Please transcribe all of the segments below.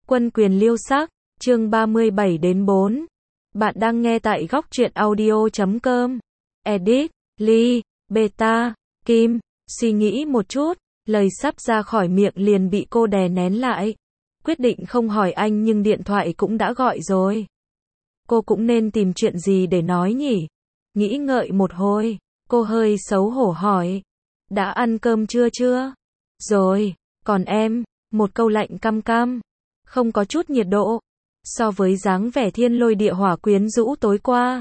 Quân quyền liêu sắc, chương 37-4. Bạn đang nghe tại góc truyện audio.com. Edit, Ly, Beta, Kim. Suy nghĩ một chút, lời sắp ra khỏi miệng liền bị cô đè nén lại. Quyết định không hỏi anh nhưng điện thoại cũng đã gọi rồi. Cô cũng nên tìm chuyện gì để nói nhỉ? Nghĩ ngợi một hồi, cô hơi xấu hổ hỏi. Đã ăn cơm chưa? Rồi, còn em? Một câu lạnh căm căm. Không có chút nhiệt độ. So với dáng vẻ thiên lôi địa hỏa quyến rũ tối qua.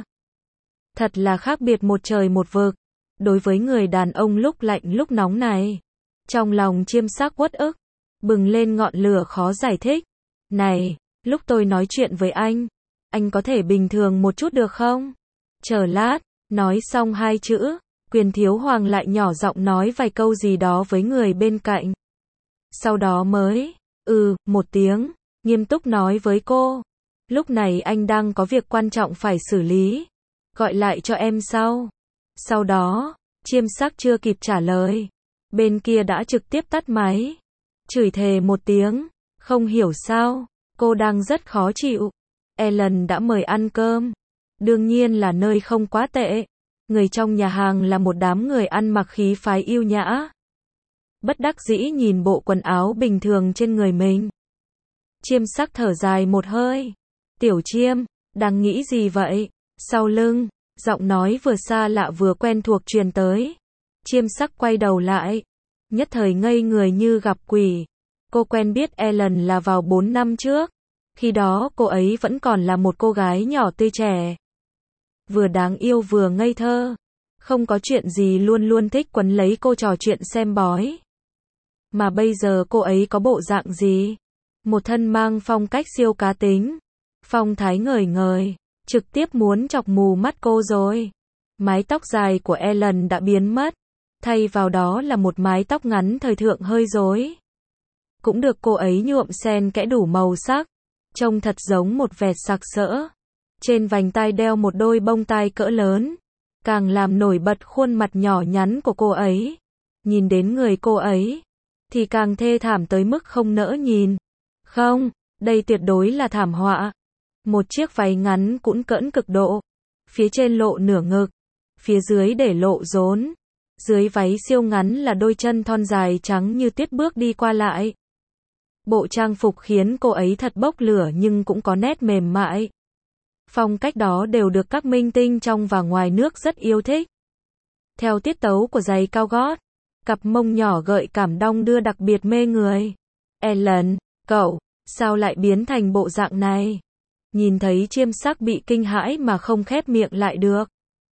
Thật là khác biệt một trời một vực. Đối với người đàn ông lúc lạnh lúc nóng này. Trong lòng Chiêm Sắc uất ức. Bừng lên ngọn lửa khó giải thích. Này, lúc tôi nói chuyện với anh có thể bình thường một chút được không? Chờ lát, nói xong hai chữ, Quyền Thiếu Hoàng lại nhỏ giọng nói vài câu gì đó với người bên cạnh. Sau đó mới, một tiếng, nghiêm túc nói với cô. Lúc này anh đang có việc quan trọng phải xử lý. Gọi lại cho em sau. Sau đó, Chiêm Sắc chưa kịp trả lời. Bên kia đã trực tiếp tắt máy. Chửi thề một tiếng. Không hiểu sao, cô đang rất khó chịu. Ellen đã mời ăn cơm. Đương nhiên là nơi không quá tệ. Người trong nhà hàng là một đám người ăn mặc khí phái yêu nhã. Bất đắc dĩ nhìn bộ quần áo bình thường trên người mình. Chiêm Sắc thở dài một hơi. Tiểu Chiêm, đang nghĩ gì vậy? Sau lưng, giọng nói vừa xa lạ vừa quen thuộc truyền tới. Chiêm Sắc quay đầu lại. Nhất thời ngây người như gặp quỷ. Cô quen biết Ellen là vào 4 năm trước. Khi đó cô ấy vẫn còn là một cô gái nhỏ tươi trẻ. Vừa đáng yêu vừa ngây thơ. Không có chuyện gì luôn luôn thích quấn lấy cô trò chuyện xem bói. Mà bây giờ cô ấy có bộ dạng gì? Một thân mang phong cách siêu cá tính. Phong thái ngời ngời. Trực tiếp muốn chọc mù mắt cô rồi. Mái tóc dài của Ellen đã biến mất. Thay vào đó là một mái tóc ngắn thời thượng hơi rối. Cũng được cô ấy nhuộm xen kẽ đủ màu sắc. Trông thật giống một vẹt sặc sỡ. Trên vành tai đeo một đôi bông tai cỡ lớn. Càng làm nổi bật khuôn mặt nhỏ nhắn của cô ấy. Nhìn đến người cô ấy thì càng thê thảm tới mức không nỡ nhìn. Không, đây tuyệt đối là thảm họa. Một chiếc váy ngắn cũn cỡn cực độ. Phía trên lộ nửa ngực. Phía dưới để lộ rốn. Dưới váy siêu ngắn là đôi chân thon dài trắng như tuyết bước đi qua lại. Bộ trang phục khiến cô ấy thật bốc lửa nhưng cũng có nét mềm mại. Phong cách đó đều được các minh tinh trong và ngoài nước rất yêu thích. Theo tiết tấu của giày cao gót, cặp mông nhỏ gợi cảm đong đưa đặc biệt mê người. Ellen, cậu, sao lại biến thành bộ dạng này? Nhìn thấy Chiêm Sắc bị kinh hãi mà không khép miệng lại được.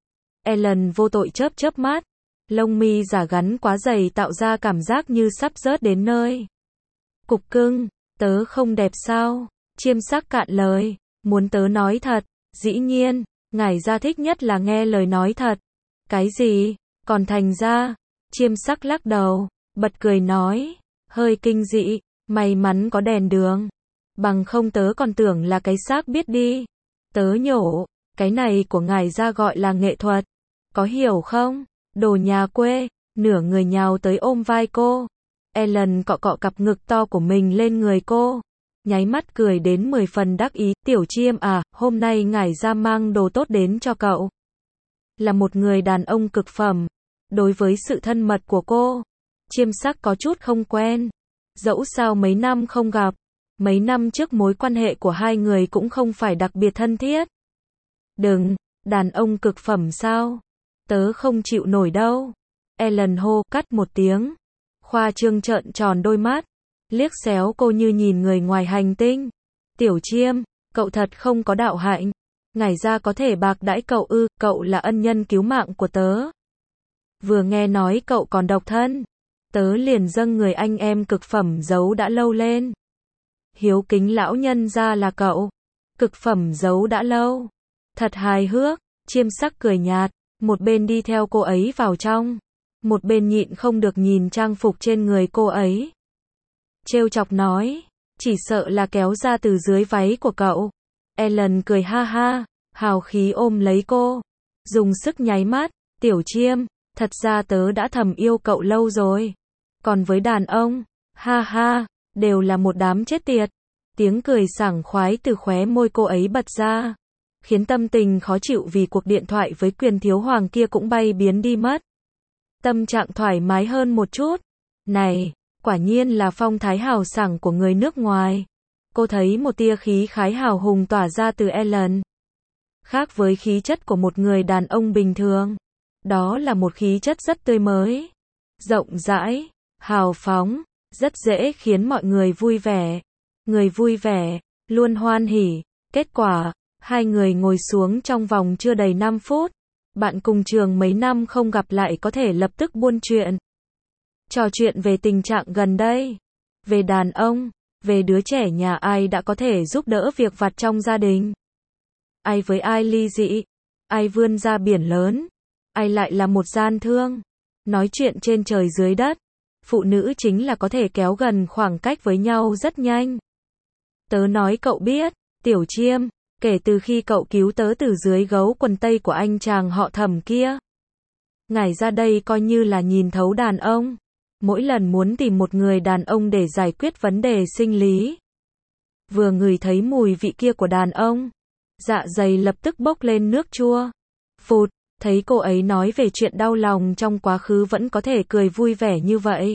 Ellen vô tội chớp chớp mắt. Lông mi giả gắn quá dày tạo ra cảm giác như sắp rớt đến nơi. Cục cưng, tớ không đẹp sao? Chiêm Sắc cạn lời. Muốn tớ nói thật, dĩ nhiên, ngài gia thích nhất là nghe lời nói thật. Cái gì? Còn thành ra? Chiêm Sắc lắc đầu, bật cười nói, hơi kinh dị, may mắn có đèn đường. Bằng không tớ còn tưởng là cái xác biết đi. Tớ nhổ, cái này của ngài gia gọi là nghệ thuật. Có hiểu không? Đồ nhà quê, nửa người nhào tới ôm vai cô. Ellen cọ cọ cặp ngực to của mình lên người cô. Nháy mắt cười đến 10 phần đắc ý. Tiểu Chiêm à, hôm nay ngài gia mang đồ tốt đến cho cậu. Là một người đàn ông cực phẩm. Đối với sự thân mật của cô, Chiêm Sắc có chút không quen. Dẫu sao mấy năm không gặp. Mấy năm trước mối quan hệ của hai người cũng không phải đặc biệt thân thiết. Đừng, đàn ông cực phẩm sao? Tớ không chịu nổi đâu. Ellen hô cắt một tiếng. Khoa trương trợn tròn đôi mắt. Liếc xéo cô như nhìn người ngoài hành tinh. Tiểu Chiêm, cậu thật không có đạo hạnh. Ngài gia có thể bạc đãi cậu ư? Cậu là ân nhân cứu mạng của tớ. Vừa nghe nói cậu còn độc thân. Tớ liền dâng người anh em cực phẩm giấu đã lâu lên. Hiếu kính lão nhân gia là cậu. Cực phẩm giấu đã lâu. Thật hài hước. Chiêm Sắc cười nhạt. Một bên đi theo cô ấy vào trong. Một bên nhịn không được nhìn trang phục trên người cô ấy. Trêu chọc nói. Chỉ sợ là kéo ra từ dưới váy của cậu. Ellen cười ha ha. Hào khí ôm lấy cô. Dùng sức nháy mắt. Tiểu Chiêm, thật ra tớ đã thầm yêu cậu lâu rồi. Còn với đàn ông, ha ha, đều là một đám chết tiệt. Tiếng cười sảng khoái từ khóe môi cô ấy bật ra, khiến tâm tình khó chịu vì cuộc điện thoại với Quyền thiếu hoàng kia cũng bay biến đi mất. Tâm trạng thoải mái hơn một chút. Này, quả nhiên là phong thái hào sảng của người nước ngoài. Cô thấy một tia khí khái hào hùng tỏa ra từ Ellen. Khác với khí chất của một người đàn ông bình thường. Đó là một khí chất rất tươi mới, rộng rãi, hào phóng, rất dễ khiến mọi người vui vẻ. Người vui vẻ, luôn hoan hỉ. Kết quả, hai người ngồi xuống trong vòng chưa đầy 5 phút. Bạn cùng trường mấy năm không gặp lại có thể lập tức buôn chuyện. Trò chuyện về tình trạng gần đây, về đàn ông, về đứa trẻ nhà ai đã có thể giúp đỡ việc vặt trong gia đình. Ai với ai ly dị, ai vươn ra biển lớn, ai lại là một gian thương. Nói chuyện trên trời dưới đất, phụ nữ chính là có thể kéo gần khoảng cách với nhau rất nhanh. Tớ nói cậu biết, Tiểu Chiêm, kể từ khi cậu cứu tớ từ dưới gấu quần tây của anh chàng họ Thẩm kia. Ngài ra đây coi như là nhìn thấu đàn ông. Mỗi lần muốn tìm một người đàn ông để giải quyết vấn đề sinh lý. Vừa ngửi thấy mùi vị kia của đàn ông, dạ dày lập tức bốc lên nước chua. Phụt, thấy cô ấy nói về chuyện đau lòng trong quá khứ vẫn có thể cười vui vẻ như vậy.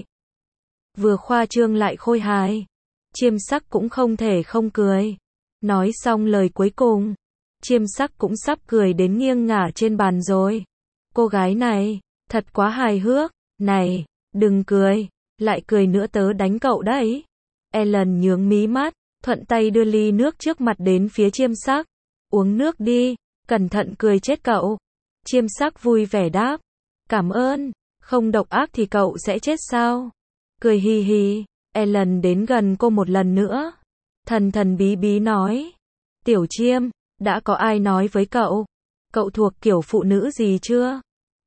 Vừa khoa trương lại khôi hài. Chiêm Sắc cũng không thể không cười. Nói xong lời cuối cùng, Chiêm Sắc cũng sắp cười đến nghiêng ngả trên bàn rồi. Cô gái này, thật quá hài hước. Này, đừng cười, lại cười nữa tớ đánh cậu đấy. Ellen nhướng mí mắt, thuận tay đưa ly nước trước mặt đến phía Chiêm Sắc. Uống nước đi, cẩn thận cười chết cậu. Chiêm Sắc vui vẻ đáp. Cảm ơn, không độc ác thì cậu sẽ chết sao? Cười hì hì, Ellen đến gần cô một lần nữa. Thần thần bí bí nói. Tiểu Chiêm, đã có ai nói với cậu? Cậu thuộc kiểu phụ nữ gì chưa?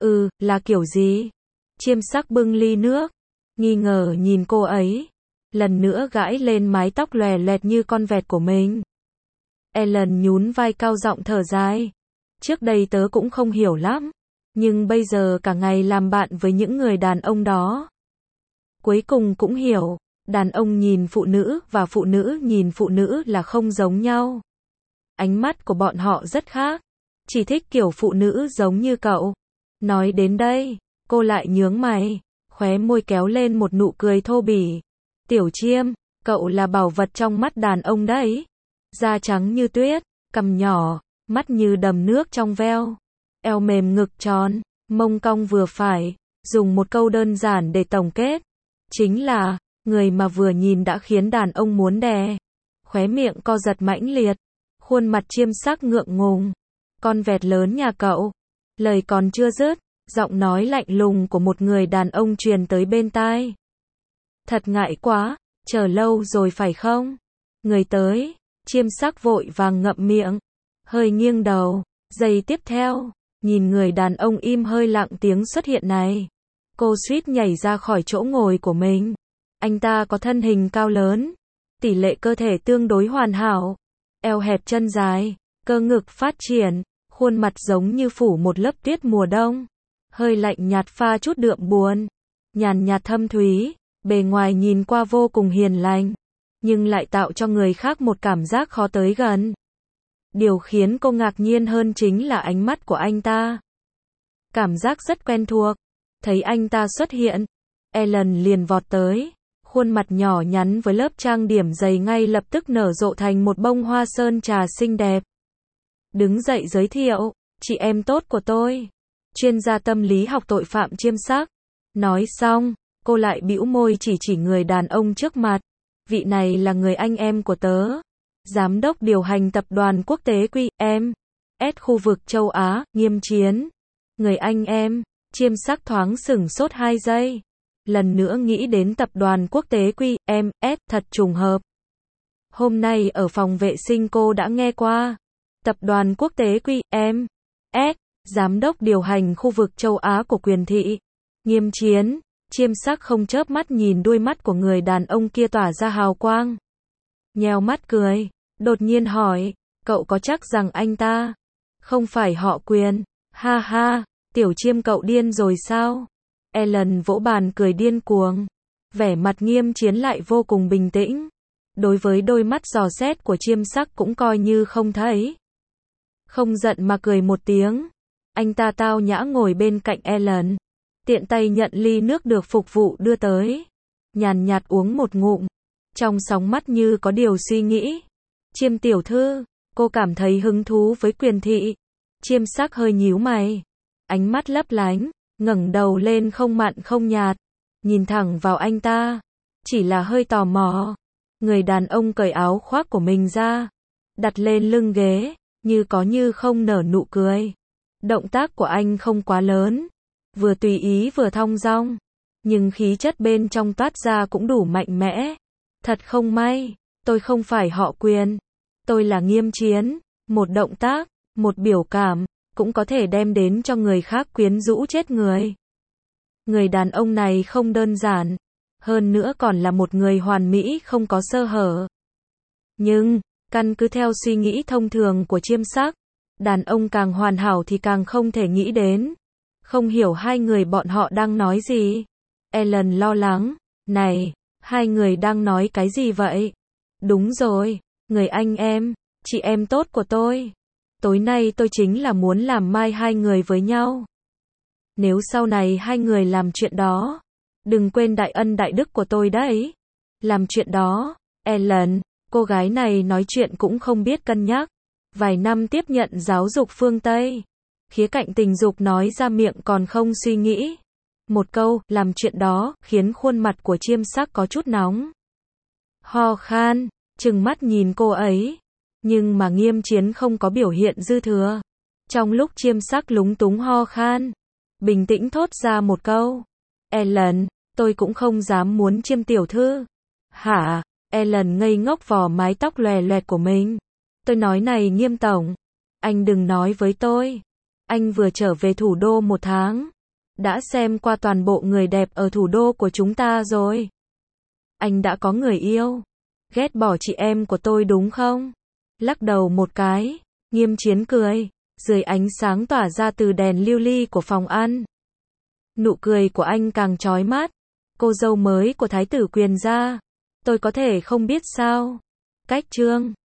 Là kiểu gì? Chiêm Sắc bưng ly nước, nghi ngờ nhìn cô ấy. Lần nữa gãi lên mái tóc lòe loẹt như con vẹt của mình. Ellen nhún vai cao giọng thở dài. Trước đây tớ cũng không hiểu lắm. Nhưng bây giờ cả ngày làm bạn với những người đàn ông đó. Cuối cùng cũng hiểu. Đàn ông nhìn phụ nữ và phụ nữ nhìn phụ nữ là không giống nhau. Ánh mắt của bọn họ rất khác. Chỉ thích kiểu phụ nữ giống như cậu. Nói đến đây, cô lại nhướng mày, khóe môi kéo lên một nụ cười thô bỉ. Tiểu Chiêm, cậu là bảo vật trong mắt đàn ông đấy. Da trắng như tuyết, cằm nhỏ, mắt như đầm nước trong veo. Eo mềm ngực tròn, mông cong vừa phải. Dùng một câu đơn giản để tổng kết. Chính là, người mà vừa nhìn đã khiến đàn ông muốn đè. Khóe miệng co giật mãnh liệt. Khuôn mặt Chiêm Sắc ngượng ngùng. Con vẹt lớn nhà cậu. Lời còn chưa dứt, giọng nói lạnh lùng của một người đàn ông truyền tới bên tai. Thật ngại quá, chờ lâu rồi phải không? Người tới, Chiêm Sắc vội vàng ngậm miệng, hơi nghiêng đầu. Giây tiếp theo, nhìn người đàn ông im hơi lặng tiếng xuất hiện này. Cô suýt nhảy ra khỏi chỗ ngồi của mình. Anh ta có thân hình cao lớn, tỷ lệ cơ thể tương đối hoàn hảo, eo hẹp chân dài, cơ ngực phát triển, khuôn mặt giống như phủ một lớp tuyết mùa đông, hơi lạnh nhạt pha chút đượm buồn, nhàn nhạt thâm thúy, bề ngoài nhìn qua vô cùng hiền lành, nhưng lại tạo cho người khác một cảm giác khó tới gần. Điều khiến cô ngạc nhiên hơn chính là ánh mắt của anh ta. Cảm giác rất quen thuộc. Thấy anh ta xuất hiện, Ellen liền vọt tới. Khuôn mặt nhỏ nhắn với lớp trang điểm dày ngay lập tức nở rộ thành một bông hoa sơn trà xinh đẹp. Đứng dậy giới thiệu, chị em tốt của tôi, chuyên gia tâm lý học tội phạm Chiêm Sắc. Nói xong, cô lại bĩu môi chỉ người đàn ông trước mặt. Vị này là người anh em của tớ, giám đốc điều hành tập đoàn quốc tế QM S khu vực châu Á, Nghiêm Chiến. Người anh em, Chiêm Sắc thoáng sửng sốt 2 giây. Lần nữa nghĩ đến tập đoàn quốc tế QM S, thật trùng hợp. Hôm nay ở phòng vệ sinh cô đã nghe qua. Tập đoàn quốc tế QM S, giám đốc điều hành khu vực châu Á của Quyền thị. Nghiêm Chiến. Chiêm Sắc không chớp mắt nhìn đuôi mắt của người đàn ông kia tỏa ra hào quang. Nheo mắt cười, đột nhiên hỏi, cậu có chắc rằng anh ta không phải họ Quyền? Ha ha, Tiểu Chiêm cậu điên rồi sao? Ellen vỗ bàn cười điên cuồng. Vẻ mặt Nghiêm Chiến lại vô cùng bình tĩnh. đối với đôi mắt dò xét của Chiêm Sắc cũng coi như không thấy. Không giận mà cười một tiếng. Anh ta tao nhã ngồi bên cạnh Ellen, tiện tay nhận ly nước được phục vụ đưa tới. Nhàn nhạt uống một ngụm, trong sóng mắt như có điều suy nghĩ. Chiêm tiểu thư, cô cảm thấy hứng thú với Quyền thị. Chiêm Sắc hơi nhíu mày, ánh mắt lấp lánh, ngẩng đầu lên không mặn không nhạt, nhìn thẳng vào anh ta, chỉ là hơi tò mò. Người đàn ông cởi áo khoác của mình ra, đặt lên lưng ghế, như có như không nở nụ cười. Động tác của anh không quá lớn, vừa tùy ý vừa thong dong, nhưng khí chất bên trong toát ra cũng đủ mạnh mẽ. Thật không may, tôi không phải họ Quyền, tôi là Nghiêm Chiến. Một động tác, một biểu cảm, cũng có thể đem đến cho người khác quyến rũ chết người. Người đàn ông này không đơn giản, hơn nữa còn là một người hoàn mỹ không có sơ hở. Nhưng, căn cứ theo suy nghĩ thông thường của Chiêm Sắc, đàn ông càng hoàn hảo thì càng không thể nghĩ đến. Không hiểu hai người bọn họ đang nói gì. Ellen lo lắng, này, hai người đang nói cái gì vậy? Đúng rồi, người anh em, chị em tốt của tôi. Tối nay tôi chính là muốn làm mai hai người với nhau. Nếu sau này hai người làm chuyện đó, đừng quên đại ân đại đức của tôi đấy. Làm chuyện đó, Ellen, cô gái này nói chuyện cũng không biết cân nhắc. Vài năm tiếp nhận giáo dục phương Tây, khía cạnh tình dục nói ra miệng còn không suy nghĩ. Một câu, làm chuyện đó, khiến khuôn mặt của Chiêm Sắc có chút nóng. Ho khan, trừng mắt nhìn cô ấy. Nhưng mà Nghiêm Chiến không có biểu hiện dư thừa. Trong lúc Chiêm Sắc lúng túng ho khan, bình tĩnh thốt ra một câu. Ellen, tôi cũng không dám muốn Chiêm tiểu thư. Hả? Ellen ngây ngốc vò mái tóc lòe loẹt của mình. Tôi nói này Nghiêm tổng, anh đừng nói với tôi. Anh vừa trở về thủ đô 1 tháng. Đã xem qua toàn bộ người đẹp ở thủ đô của chúng ta rồi. Anh đã có người yêu. Ghét bỏ chị em của tôi đúng không? Lắc đầu một cái, Nghiêm Chiến cười, dưới ánh sáng tỏa ra từ đèn lưu ly của phòng ăn. Nụ cười của anh càng chói mắt. Cô dâu mới của Thái tử Quyền gia. Tôi có thể không biết sao. Cách Trương